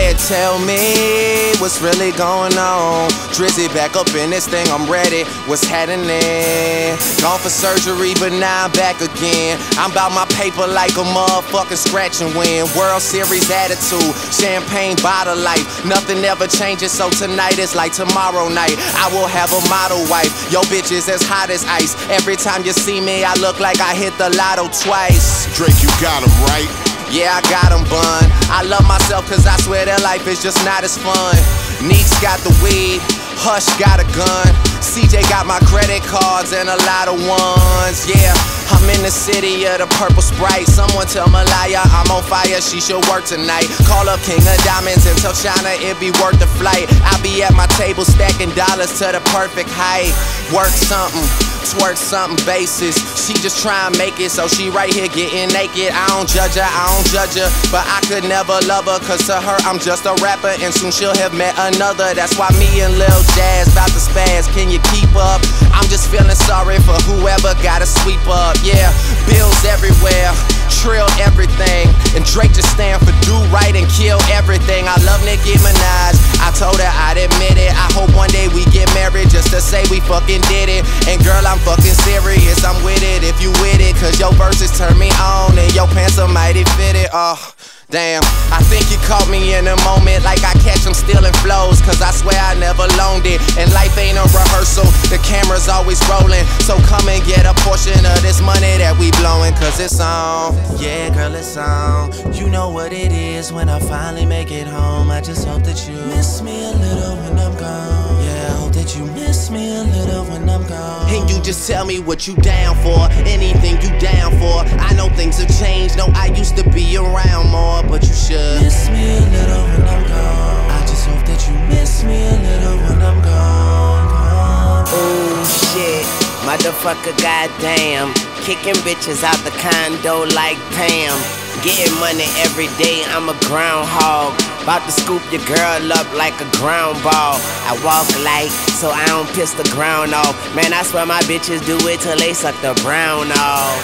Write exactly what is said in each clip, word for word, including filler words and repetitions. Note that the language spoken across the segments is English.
Yeah, tell me what's really going on. Drizzy back up in this thing, I'm ready. What's happening? Gone for surgery, but now I'm back again. I'm about my paper like a motherfucking scratch and win. World Series attitude, champagne bottle life. Nothing ever changes, so tonight is like tomorrow night. I will have a model wife. Yo, bitch is as hot as ice. Every time you see me, I look like I hit the lotto twice. Drake, you got him, right? Yeah, I got him, bun. I love myself cause I swear that life is just not as fun. Neeks got the weed, Hush got a gun, C J got my credit cards and a lot of ones. Yeah, I'm in the city of the purple Sprite. Someone tell Malaya I'm on fire, she should work tonight. Call up King of Diamonds and tell China it be worth the flight. I be at my table stacking dollars to the perfect height. Work something, twerk something basis. She just try and make it, so she right here getting naked. I don't judge her, I don't judge her, but I could never love her, cause to her I'm just a rapper and soon she'll have met another. That's why me and Lil Jazz bout to spaz, can you keep up? I'm just feeling sorry for whoever gotta sweep up. Yeah, bills everywhere, trill everything, and Drake just stand for do right and kill everything. I love Nicki Minaj, I told her I'd admit it. I hope one day we get married just to say we fucking did it. And girl, I'm fucking serious, I'm with it if you with it, cause your verses turn me on and your pants are mighty fitted. Oh, damn, I think you caught me in a moment like I catch them stealing flows, cause I swear I never loaned it. And life ain't a rehearsal, the camera's always rolling. So come and get a portion of this money that we blowing, cause it's on. Yeah, girl, it's on. You know what it is when I finally make it home. I just hope that you miss me a little when I'm gone. Yeah, I hope that you miss me a little when I'm gone. And you just tell me what you down for, anything you down for. I know things have changed, no, I used to be around more, but you should miss me a little when I'm gone. I just hope that you miss me a little when I'm gone, gone. Oh shit, motherfucker, goddamn. Kicking bitches out the condo like Pam. Getting money every day, I'm a groundhog. About to scoop your girl up like a ground ball. I walk light so I don't piss the ground off. Man, I swear my bitches do it till they suck the brown off.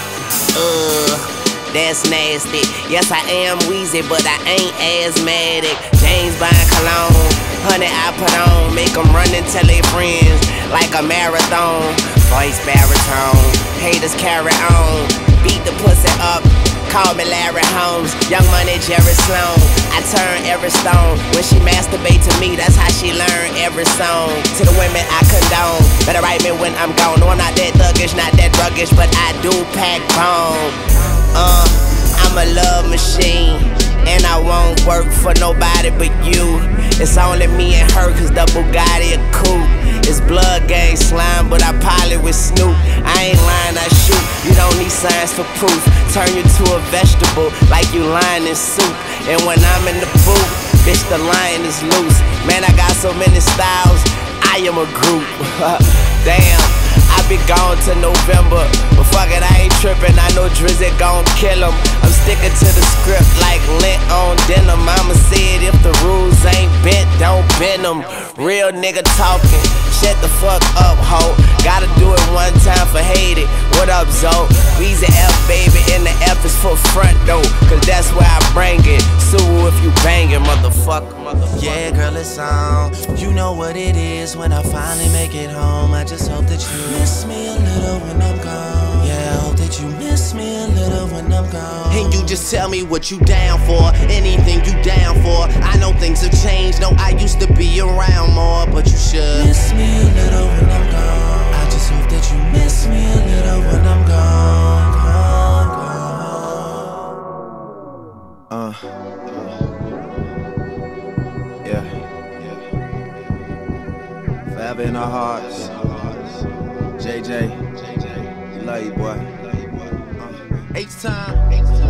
Ugh, that's nasty. Yes, I am wheezy, but I ain't asthmatic. James buying cologne, honey I put on. Make them run and tell their friends like a marathon. Voice baritone, haters carry on. Beat the pussy up, call me Larry Holmes. Young Money, Jerry Sloan. I turn every stone. When she masturbate to me, that's how she learn every song. To the women I condone, better write me when I'm gone. No, I'm not that thuggish, not that druggish, but I do pack bone. Uh, I'm a love machine, and I won't work for nobody but you. It's only me and her, cause the Bugatti a coupe. It's blood gang slime, but I pilot with Snoop. I ain't lying, I shoot. You don't need science for proof. Turn you to a vegetable like you lying in soup. And when I'm in the booth, bitch, the lion is loose. Man, I got so many styles, I am a group. Damn, I be gone to November, but fuck it, I ain't trippin'. I know Drizzy gon' kill him. I'm sticking to the script like lint on denim. Mama said if the rules ain't bent, don't bend them. Real nigga talking, shut the fuck up, ho. Gotta do it one time for hate it. What up, Zo? Weezy F, baby, and the F is for front though, cause that's where I bring it. Sue if you bangin', motherfucker, motherfucker. Yeah, girl, it's on. You know what it is when I finally make it home. I just hope that you miss me a little when I'm gone. Yeah, I hope that you miss me a little when I'm gone. And you just tell me what you down for, anything you down for. I know things have changed, no, I used to be around more, but you should miss me a little when I'm gone. I just hope that you miss me a little when I'm gone, gone, gone. Uh, yeah, yeah. Forever in our hearts. J J, we love you, boy. Uh, H time.